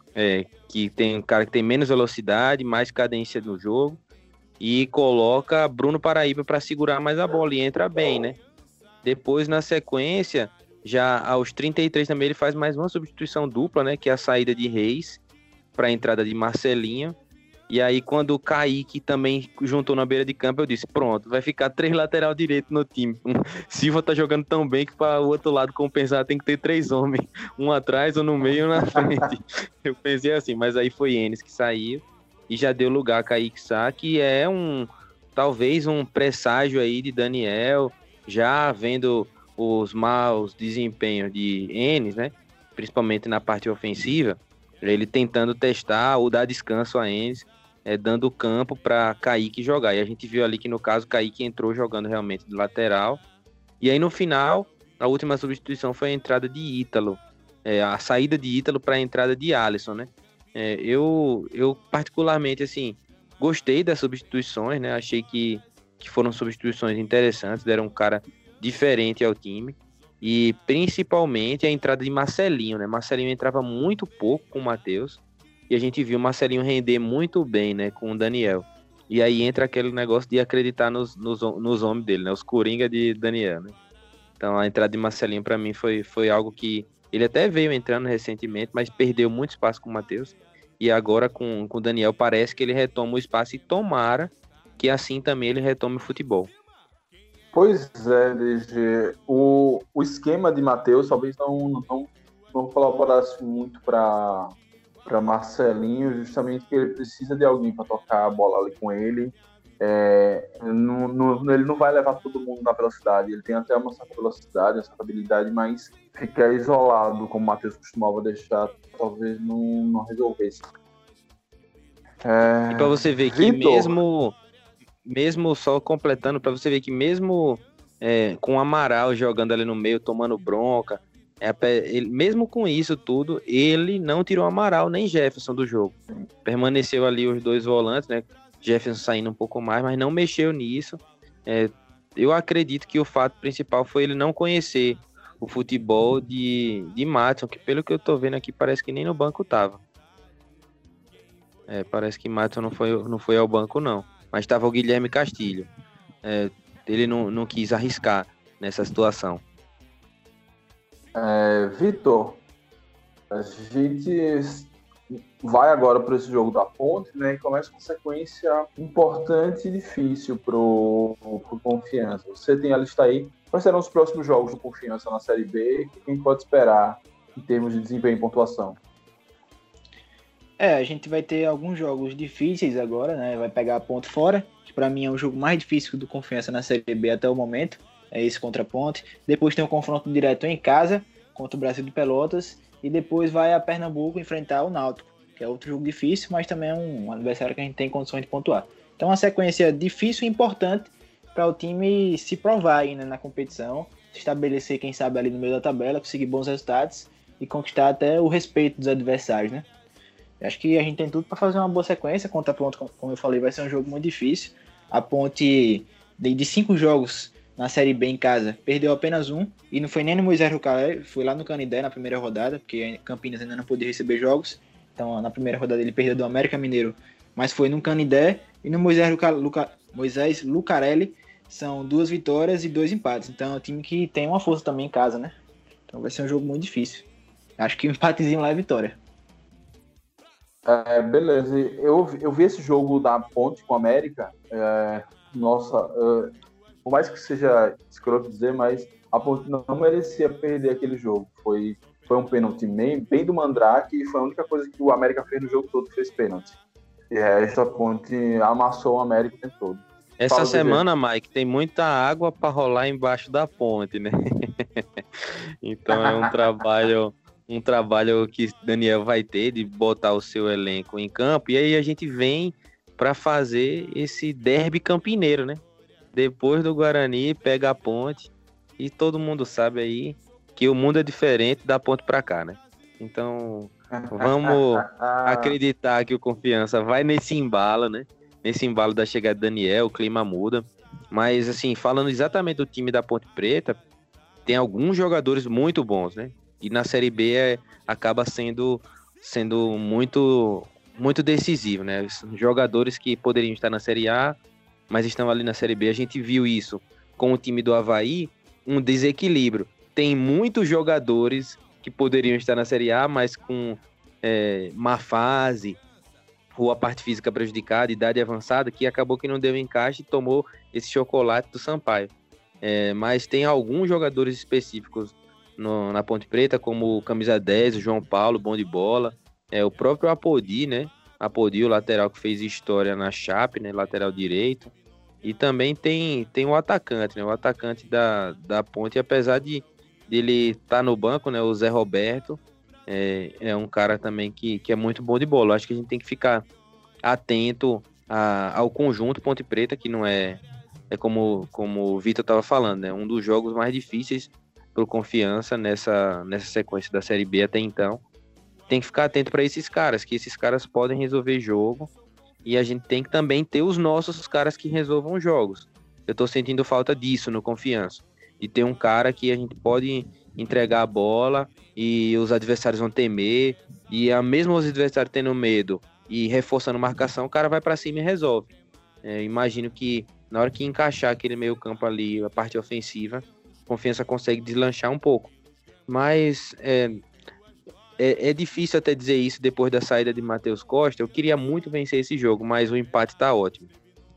que tem um cara que tem menos velocidade, mais cadência no jogo, e coloca Bruno Paraíba para segurar mais a bola e entra bem, né? Depois, na sequência, já aos 33 também ele faz mais uma substituição dupla, né? Que é a saída de Reis para a entrada de Marcelinho. E aí, quando o Kaique também juntou na beira de campo, eu disse, pronto, vai ficar 3 lateral direito no time. Silva tá jogando tão bem que para o outro lado compensar tem que ter 3 homens, um atrás, um no meio e um na frente. Eu pensei assim, mas aí foi Enes que saiu e já deu lugar a Kaique Sá, que é talvez um presságio aí de Daniel, já vendo os maus desempenhos de Enes, né? Principalmente na parte ofensiva, ele tentando testar ou dar descanso a Enes, dando campo para Kaique jogar. E a gente viu ali que, no caso, Kaique entrou jogando realmente de lateral. E aí, no final, a última substituição foi a entrada de Ítalo. A saída de Ítalo para a entrada de Alisson, né? Eu particularmente, assim, gostei das substituições, né? Achei que foram substituições interessantes, deram um cara diferente ao time. E, principalmente, a entrada de Marcelinho, né? Marcelinho entrava muito pouco com o Matheus. E a gente viu o Marcelinho render muito bem, né, com o Daniel. E aí entra aquele negócio de acreditar nos homens dele, né, os coringa de Daniel, né. Então a entrada de Marcelinho para mim foi algo que ele até veio entrando recentemente, mas perdeu muito espaço com o Matheus. E agora com o Daniel parece que ele retoma o espaço e tomara que assim também ele retome o futebol. Pois é, DG. O esquema de Matheus talvez não colaborasse muito para Marcelinho, justamente porque ele precisa de alguém para tocar a bola ali com ele. Ele não vai levar todo mundo na velocidade, ele tem até uma certa velocidade, uma certa habilidade, mas ficar isolado, como o Matheus costumava deixar, talvez não resolvesse. E para você ver que mesmo só completando, para você ver que mesmo com o Amaral jogando ali no meio, tomando bronca. Mesmo com isso tudo, ele não tirou Amaral nem Jefferson do jogo. Permaneceu ali os dois volantes, né? Jefferson saindo um pouco mais, mas não mexeu nisso. Eu acredito que o fato principal foi ele não conhecer o futebol de Maddison, que pelo que eu tô vendo aqui, parece que nem no banco tava. Parece que Maddison não foi ao banco, não. Mas tava o Guilherme Castilho. Ele não quis arriscar nessa situação. Vitor, a gente vai agora para esse jogo da Ponte, né? E começa uma sequência importante e difícil pro Confiança. Você tem a lista aí. Quais serão os próximos jogos do Confiança na Série B? O que a gente pode esperar em termos de desempenho e pontuação? A gente vai ter alguns jogos difíceis agora, né? Vai pegar a Ponte fora, que para mim é o jogo mais difícil do Confiança na Série B até o momento. É esse contra a Ponte. Depois tem um confronto direto em casa contra o Brasil de Pelotas. E depois vai a Pernambuco enfrentar o Náutico, que é outro jogo difícil, mas também é um adversário que a gente tem condições de pontuar. Então, uma sequência difícil e importante para o time se provar aí, né, na competição, se estabelecer, quem sabe, ali no meio da tabela, conseguir bons resultados e conquistar até o respeito dos adversários, né? Eu acho que a gente tem tudo para fazer uma boa sequência. Contra a Ponte, como eu falei, vai ser um jogo muito difícil. A Ponte, de 5 jogos na Série B em casa, perdeu apenas um, e não foi nem no Moisés Lucarelli, foi lá no Canindé na primeira rodada, porque Campinas ainda não podia receber jogos. Então, na primeira rodada ele perdeu do América Mineiro, mas foi no Canindé, e no Moisés Lucarelli são 2 vitórias e 2 empates. Então é um time que tem uma força também em casa, né? Então vai ser um jogo muito difícil. Acho que um empatezinho lá é vitória. Beleza. Eu vi esse jogo da Ponte com o América. Por mais que seja escroto dizer, mas a Ponte não merecia perder aquele jogo. Foi um pênalti bem do Mandrake, e foi a única coisa que o América fez no jogo todo, fez pênalti. E essa Ponte amassou o América o tempo todo. Essa semana, Mike, tem muita água para rolar embaixo da ponte, né? Então é um trabalho que Daniel vai ter de botar o seu elenco em campo, e aí a gente vem para fazer esse derby campineiro, né? Depois do Guarani, pega a Ponte, e todo mundo sabe aí que o mundo é diferente da Ponte para cá, né? Então, vamos acreditar que o Confiança vai nesse embalo, né? Nesse embalo da chegada de Daniel, o clima muda. Mas, assim, falando exatamente do time da Ponte Preta, tem alguns jogadores muito bons, né? E na Série B acaba sendo muito, muito decisivo, né? Jogadores que poderiam estar na Série A, mas estão ali na Série B. A gente viu isso com o time do Avaí, um desequilíbrio. Tem muitos jogadores que poderiam estar na Série A, mas com má fase, ou a parte física prejudicada, idade avançada, que acabou que não deu encaixe e tomou esse chocolate do Sampaio. Mas tem alguns jogadores específicos na Ponte Preta, como o camisa 10, o João Paulo, bom de bola, o próprio Apodi, né? Apodi, o lateral que fez história na Chape, né? Lateral direito. E também tem o atacante, né? O atacante da Ponte, apesar de ele estar no banco, né? O Zé Roberto, é um cara também que é muito bom de bola. Acho que a gente tem que ficar atento ao conjunto Ponte Preta, que não é como o Vitor estava falando, né? Um dos jogos mais difíceis para o Confiança nessa sequência da Série B até então. Tem que ficar atento para esses caras, que esses caras podem resolver jogo, e a gente tem que também ter os nossos caras que resolvam jogos. Eu estou sentindo falta disso no Confiança, de ter um cara que a gente pode entregar a bola e os adversários vão temer, e mesmo os adversários tendo medo e reforçando marcação, o cara vai para cima e resolve. Imagino que na hora que encaixar aquele meio campo ali, a parte ofensiva, a Confiança consegue deslanchar um pouco. Mas é difícil até dizer isso depois da saída de Matheus Costa. Eu queria muito vencer esse jogo, mas o empate tá ótimo.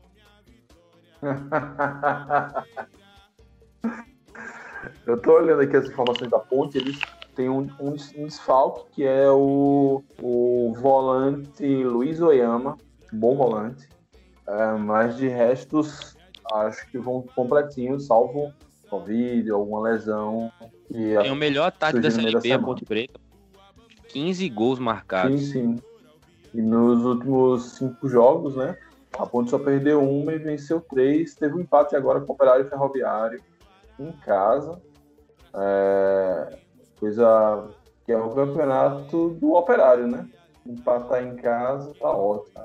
Eu tô olhando aqui as informações da Ponte. Eles têm um desfalque, que é o volante Luiz Oyama, bom volante. Mas de restos, acho que vão completinhos, salvo Covid, alguma lesão. Tem o melhor ataque da Série B, a Ponte Preta. 15 gols marcados. Sim. E nos últimos 5 jogos, né? A Ponte só perdeu 1 e venceu 3. Teve um empate agora com o Operário Ferroviário. em casa. Coisa que é o campeonato do Operário, né? Empatar em casa tá ótimo.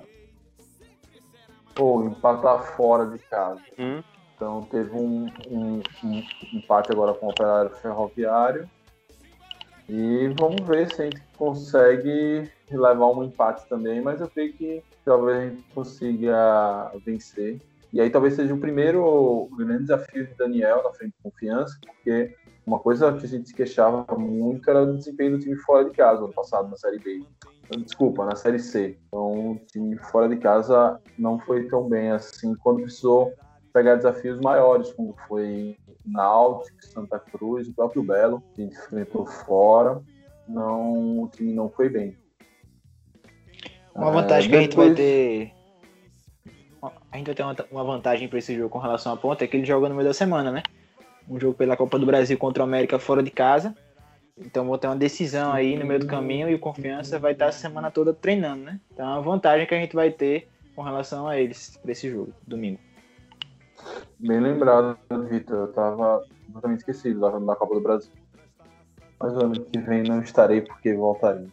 Ou empatar fora de casa. Então teve um empate agora com o Operário Ferroviário. E vamos ver se a gente consegue levar um empate também, mas eu creio que talvez a gente consiga vencer. E aí talvez seja o primeiro grande desafio de Daniel na frente de Confiança, porque uma coisa que a gente se queixava muito era o desempenho do time fora de casa ano passado na Série B. Desculpa, na Série C. Então o time fora de casa não foi tão bem assim quando precisou pegar desafios maiores, como foi Náutico, Santa Cruz, o próprio Belo, que a gente enfrentou fora. O time não foi bem. Uma vantagem que a gente vai ter. A gente vai ter uma vantagem para esse jogo com relação à ponta, é que ele joga no meio da semana, né? Um jogo pela Copa do Brasil contra o América fora de casa. Então vou ter uma decisão aí no meio do caminho e o Confiança vai estar a semana toda treinando, né? Então é uma vantagem que a gente vai ter com relação a eles para esse jogo, domingo. Bem lembrado, Vitor. Eu estava completamente esquecido da Copa do Brasil. Mas o ano que vem não estarei porque voltarei.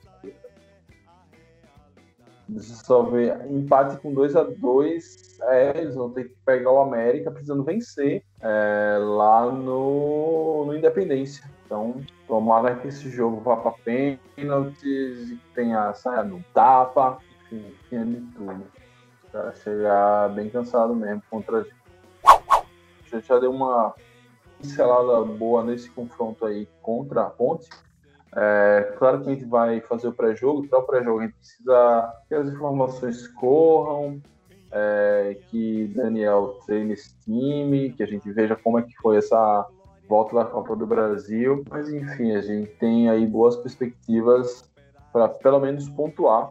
Deixa eu só ver. Empate com 2-2. Eles vão ter que pegar o América precisando vencer lá no Independência. Então, tomara que esse jogo vá para pênaltis e tenha saia no tapa. Enfim, tinha de tudo. Para chegar bem cansado mesmo contra a gente. Já deu uma pincelada boa nesse confronto aí contra a Ponte. Claro que a gente vai fazer o pré-jogo. Para o pré-jogo a gente precisa que as informações corram, que Daniel treine esse time, que a gente veja como é que foi essa volta da Copa do Brasil. Mas enfim, a gente tem aí boas perspectivas para pelo menos pontuar.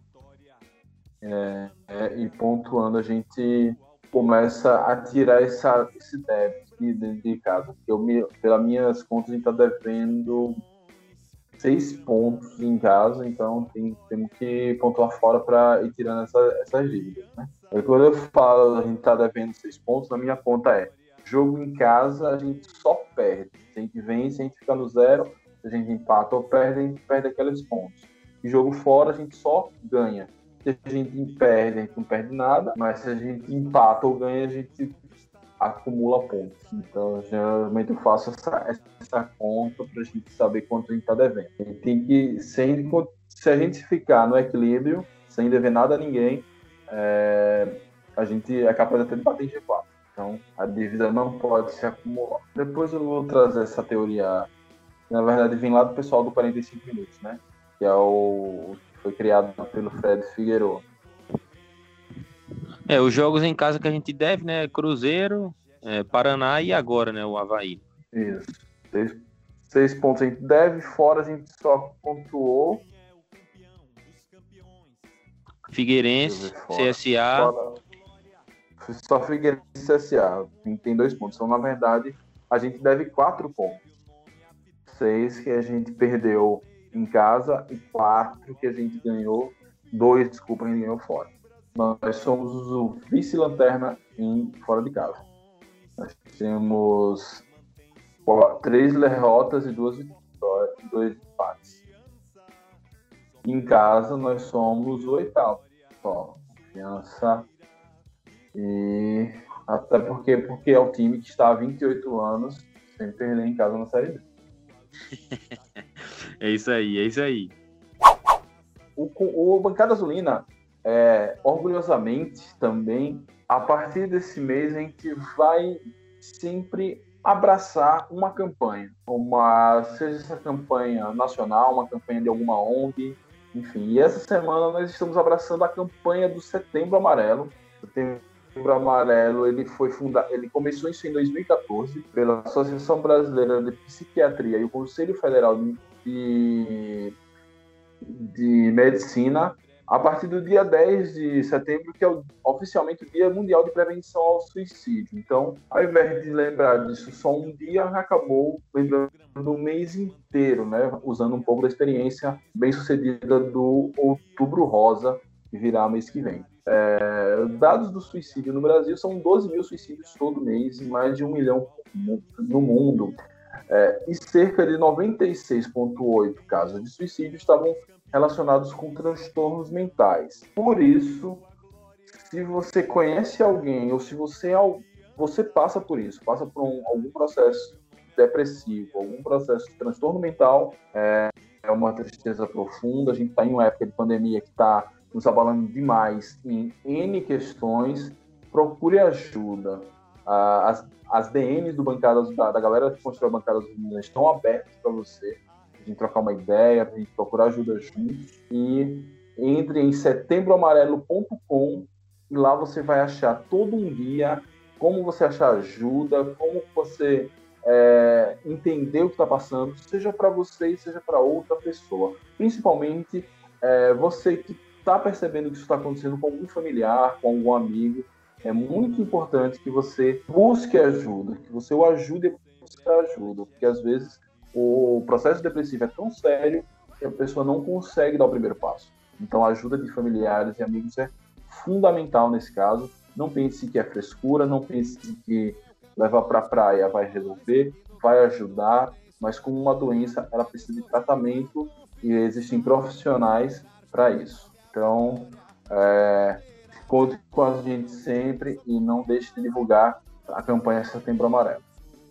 E pontuando a gente começa a tirar esse débito de casa. Porque pelas minhas contas, a gente está devendo 6 pontos em casa, então temos que pontuar fora para ir tirando essas dívidas, né? E quando eu falo a gente está devendo 6 pontos, na minha conta jogo em casa a gente só perde. Se a gente vence, a gente fica no 0, se a gente empata ou perde, a gente perde aqueles pontos. E jogo fora a gente só ganha. Se a gente perde, a gente não perde nada, mas se a gente empata ou ganha, a gente acumula pontos. Então, geralmente eu faço essa conta para a gente saber quanto a gente está devendo. A gente tem que, se a gente ficar no equilíbrio, sem dever nada a ninguém, a gente é capaz até de bater em G4. Então, a dívida não pode se acumular. Depois eu vou trazer essa teoria, que na verdade vem lá do pessoal do 45 minutos, né? Que é foi criado pelo Fred Figueiredo. Os jogos em casa que a gente deve, né? Cruzeiro, Paraná e agora, né? O Avaí. Isso. 6 pontos a gente deve, fora a gente só pontuou. Figueirense, CSA. Só Figueirense e CSA. Tem 2 pontos. Então, na verdade, a gente deve 4 pontos. 6 que a gente perdeu em casa e 4 que a gente ganhou. 2, desculpa, a gente ganhou fora. Nós somos o vice-lanterna fora de casa. Nós temos 3 derrotas e 2 vitórias, 2 empates. Em casa, nós somos o 8º. Só Confiança. E até porque é o time que está há 28 anos sem perder em casa na Série B. É isso aí. O Bancada Azulina, orgulhosamente também, a partir desse mês a gente vai sempre abraçar uma campanha, seja essa campanha nacional, uma campanha de alguma ONG, enfim. E essa semana nós estamos abraçando a campanha do Setembro Amarelo. Setembro Amarelo, ele começou isso em 2014 pela Associação Brasileira de Psiquiatria e o Conselho Federal de Medicina, a partir do dia 10 de setembro, que é oficialmente o Dia Mundial de Prevenção ao Suicídio. Então, ao invés de lembrar disso só um dia, acabou lembrando o mês inteiro, né? Usando um pouco da experiência bem-sucedida do Outubro Rosa, que virá mês que vem. Dados do suicídio no Brasil são 12 mil suicídios todo mês e mais de 1 milhão no mundo. E cerca de 96,8 casos de suicídio estavam relacionados com transtornos mentais. Por isso, se você conhece alguém ou se você passa por isso, passa por algum processo depressivo, algum processo de transtorno mental, é uma tristeza profunda. A gente está em uma época de pandemia que está nos abalando demais em N questões. Procure ajuda. As DMs do Bancadas, da galera que construiu a Bancadas Unidas estão abertas para você, a gente trocar uma ideia, a gente procurar ajuda juntos. E entre em setembroamarelo.com e lá você vai achar todo um guia, como você achar ajuda, como você entender o que está passando, seja para você e seja para outra pessoa. Principalmente você que está percebendo que isso está acontecendo com algum familiar, com algum amigo. É muito importante que você busque ajuda, que você o ajude a buscar ajuda, porque às vezes o processo depressivo é tão sério que a pessoa não consegue dar o primeiro passo. Então a ajuda de familiares e amigos é fundamental nesse caso. Não pense que é frescura, não pense que levar para a praia vai resolver, vai ajudar, mas como uma doença ela precisa de tratamento e existem profissionais para isso. Então, conte com a gente sempre e não deixe de divulgar a campanha Setembro Amarelo.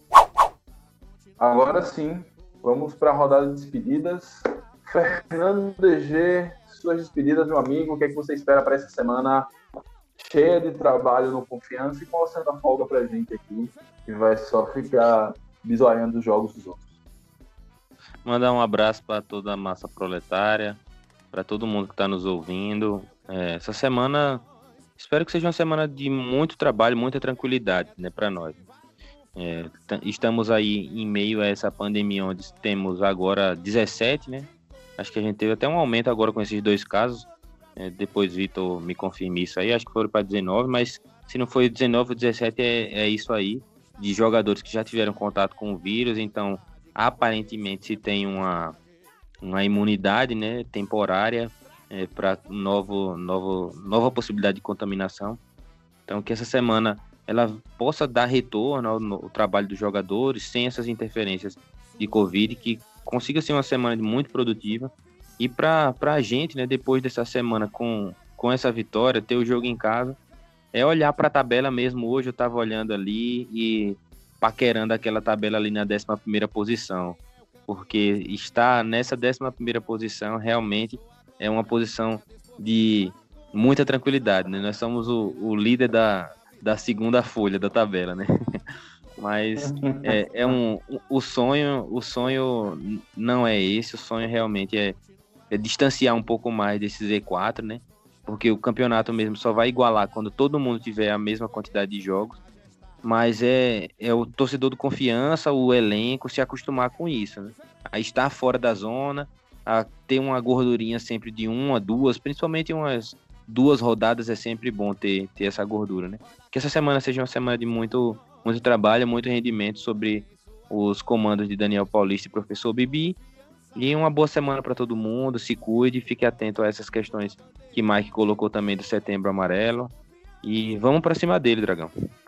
Agora sim, vamos para a rodada de despedidas. Fernando DG, suas despedidas, meu amigo. O que é que você espera para essa semana cheia de trabalho no Confiança? E qual você dá folga para a gente aqui, que vai só ficar bisoiando os jogos dos outros? Mandar um abraço para toda a massa proletária, para todo mundo que está nos ouvindo. Essa semana, espero que seja uma semana de muito trabalho, muita tranquilidade, né, para nós. Estamos aí em meio a essa pandemia, onde temos agora 17, né? Acho que a gente teve até um aumento agora com esses 2 casos. Depois Vitor me confirme isso aí, acho que foram para 19, mas se não foi 19 ou 17 é isso aí, de jogadores que já tiveram contato com o vírus. Então aparentemente se tem uma imunidade, né, temporária para nova possibilidade de contaminação. Então que essa semana ela possa dar retorno ao trabalho dos jogadores sem essas interferências de Covid, que consiga ser uma semana muito produtiva. E para a gente, né, depois dessa semana com essa vitória, ter o jogo em casa, olhar para a tabela mesmo. Hoje eu estava olhando ali e paquerando aquela tabela ali na 11ª posição, porque estar nessa 11ª posição realmente é uma posição de muita tranquilidade, né? Nós somos o líder da segunda folha da tabela, né? Mas o sonho não é esse. O sonho realmente é distanciar um pouco mais desse Z4, né? Porque o campeonato mesmo só vai igualar quando todo mundo tiver a mesma quantidade de jogos. Mas é o torcedor do Confiança, o elenco, se acostumar com isso, né? A estar fora da zona, a ter uma gordurinha sempre de 1 a 2, principalmente umas 2 rodadas é sempre bom ter essa gordura, né? Que essa semana seja uma semana de muito trabalho, muito rendimento sobre os comandos de Daniel Paulista e professor Bibi. E uma boa semana para todo mundo, se cuide, fique atento a essas questões que Mike colocou também do Setembro Amarelo. E vamos para cima dele, Dragão.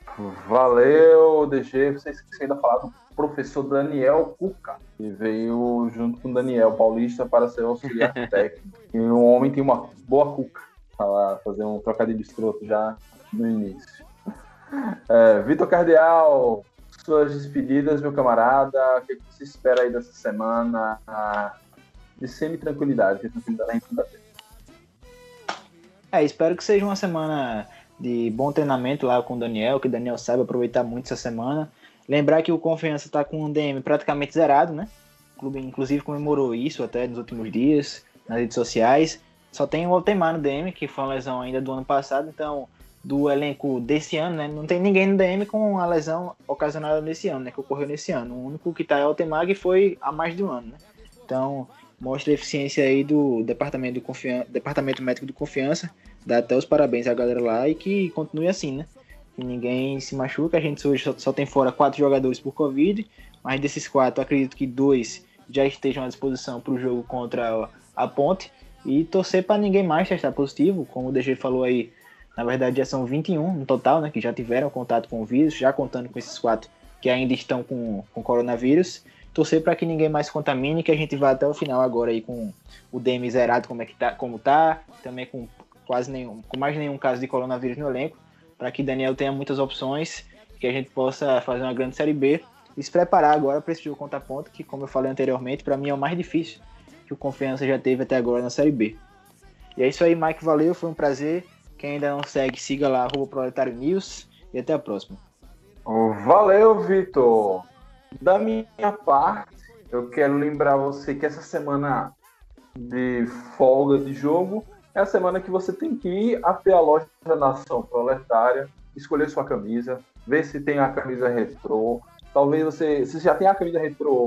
Valeu, DG. Você esqueceu ainda falar do professor Daniel Cuca, que veio junto com Daniel Paulista para ser auxiliar técnico. E o homem tem uma boa cuca, para fazer um trocadilho escroto já no início. Vitor Cardeal, suas despedidas, meu camarada. O que você espera aí dessa semana de semi-tranquilidade? Que tranquilidade a gente ainda tem. Espero que seja uma semana de bom treinamento lá com o Daniel, que o Daniel saiba aproveitar muito essa semana. Lembrar que o Confiança está com um DM praticamente zerado, né? O clube, inclusive, comemorou isso até nos últimos dias, nas redes sociais. Só tem o Altemar no DM, que foi uma lesão ainda do ano passado, então, do elenco desse ano, né? Não tem ninguém no DM com a lesão ocasionada nesse ano, né? Que ocorreu nesse ano. O único que está é o Altemar, que foi há mais de um ano, né? Então, mostra a eficiência aí do Departamento Médico do Confiança. Dá até os parabéns à galera lá e que continue assim, né? Que ninguém se machuca. A gente hoje só tem fora 4 jogadores por Covid, mas desses 4, eu acredito que 2 já estejam à disposição para o jogo contra a Ponte. E torcer para ninguém mais testar positivo, como o DG falou aí, Na verdade, já são 21 no total, né, que já tiveram contato com o vírus, já contando com esses 4 que ainda estão com coronavírus. Torcer para que ninguém mais contamine, que a gente vá até o final agora aí com o DM zerado como tá, também com mais nenhum caso de coronavírus no elenco, para que Daniel tenha muitas opções, que a gente possa fazer uma grande Série B e se preparar agora para esse jogo contra a Ponte, que, como eu falei anteriormente, para mim é o mais difícil que o Confiança já teve até agora na Série B. E é isso aí, Mike, valeu, foi um prazer. Quem ainda não segue, siga lá, @Proletário News, e até a próxima. Valeu, Vitor! Da minha parte, eu quero lembrar você que essa semana de folga de jogo é a semana que você tem que ir até a loja da Nação Proletária, escolher sua camisa, ver se tem a camisa retrô. Talvez se já tem a camisa retrô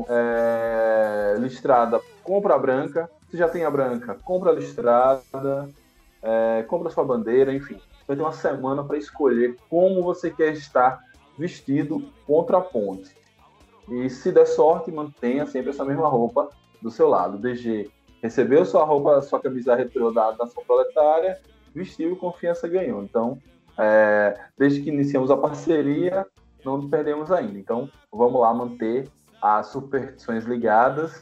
listrada, compra a branca. Se já tem a branca, compra a listrada, compra a sua bandeira, enfim. Vai ter uma semana para escolher como você quer estar vestido contra a Ponte. E se der sorte, mantenha sempre essa mesma roupa do seu lado. DG recebeu sua camisa retrô da Nação Proletária, vestiu e Confiança ganhou. Então, desde que iniciamos a parceria, não perdemos ainda. Então, vamos lá manter as superstições ligadas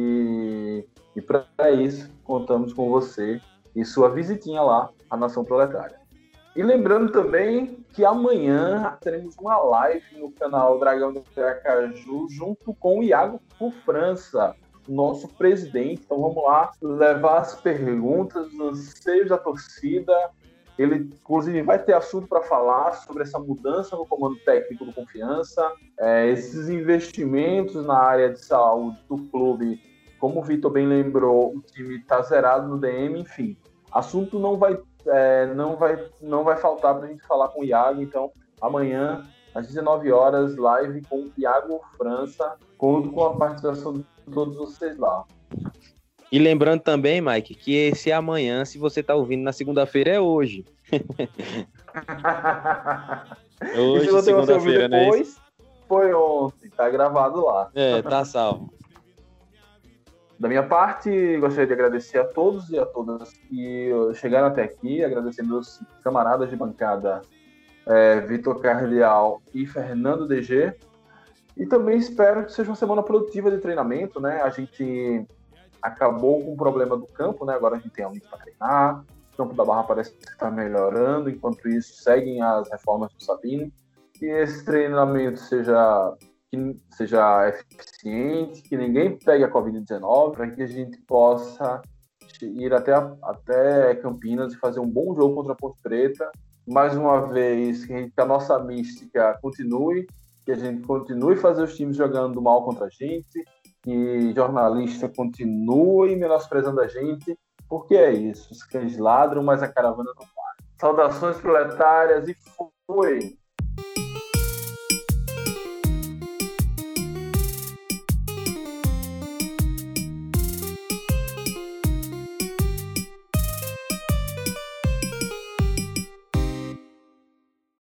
e para isso, contamos com você e sua visitinha lá à Nação Proletária. E lembrando também que amanhã teremos uma live no canal Dragão do Aracaju junto com o Iago por França, nosso presidente. Então vamos lá levar as perguntas, os anseios da torcida. Ele, inclusive, vai ter assunto para falar sobre essa mudança no comando técnico do Confiança, esses investimentos na área de saúde do clube. Como o Vitor bem lembrou, o time está zerado no DM, enfim. Assunto não vai faltar para a gente falar com o Iago. Então, amanhã, às 19 horas, live com o Iago França, conto com a participação de todos vocês lá. E lembrando também, Mike, que esse amanhã, se você está ouvindo na segunda-feira, é hoje. Hoje, e se você segunda-feira, né? Depois, foi ontem, tá gravado lá. Tá salvo. Da minha parte, gostaria de agradecer a todos e a todas que chegaram até aqui, agradecer meus camaradas de bancada, Vitor Cardeal e Fernando DG. E também espero que seja uma semana produtiva de treinamento, né? A gente acabou com o problema do campo, né? Agora a gente tem alguém para treinar, o campo da Barra parece que está melhorando, enquanto isso seguem as reformas do Sabino. Que esse treinamento seja eficiente, que ninguém pegue a Covid-19, para que a gente possa ir até Campinas e fazer um bom jogo contra a Ponte Preta. Mais uma vez, que a nossa mística continue, que a gente continue a fazer os times jogando mal contra a gente, que jornalista continue menosprezando a gente, porque é isso, os cães ladram, mas a caravana não para. Saudações proletárias e fui!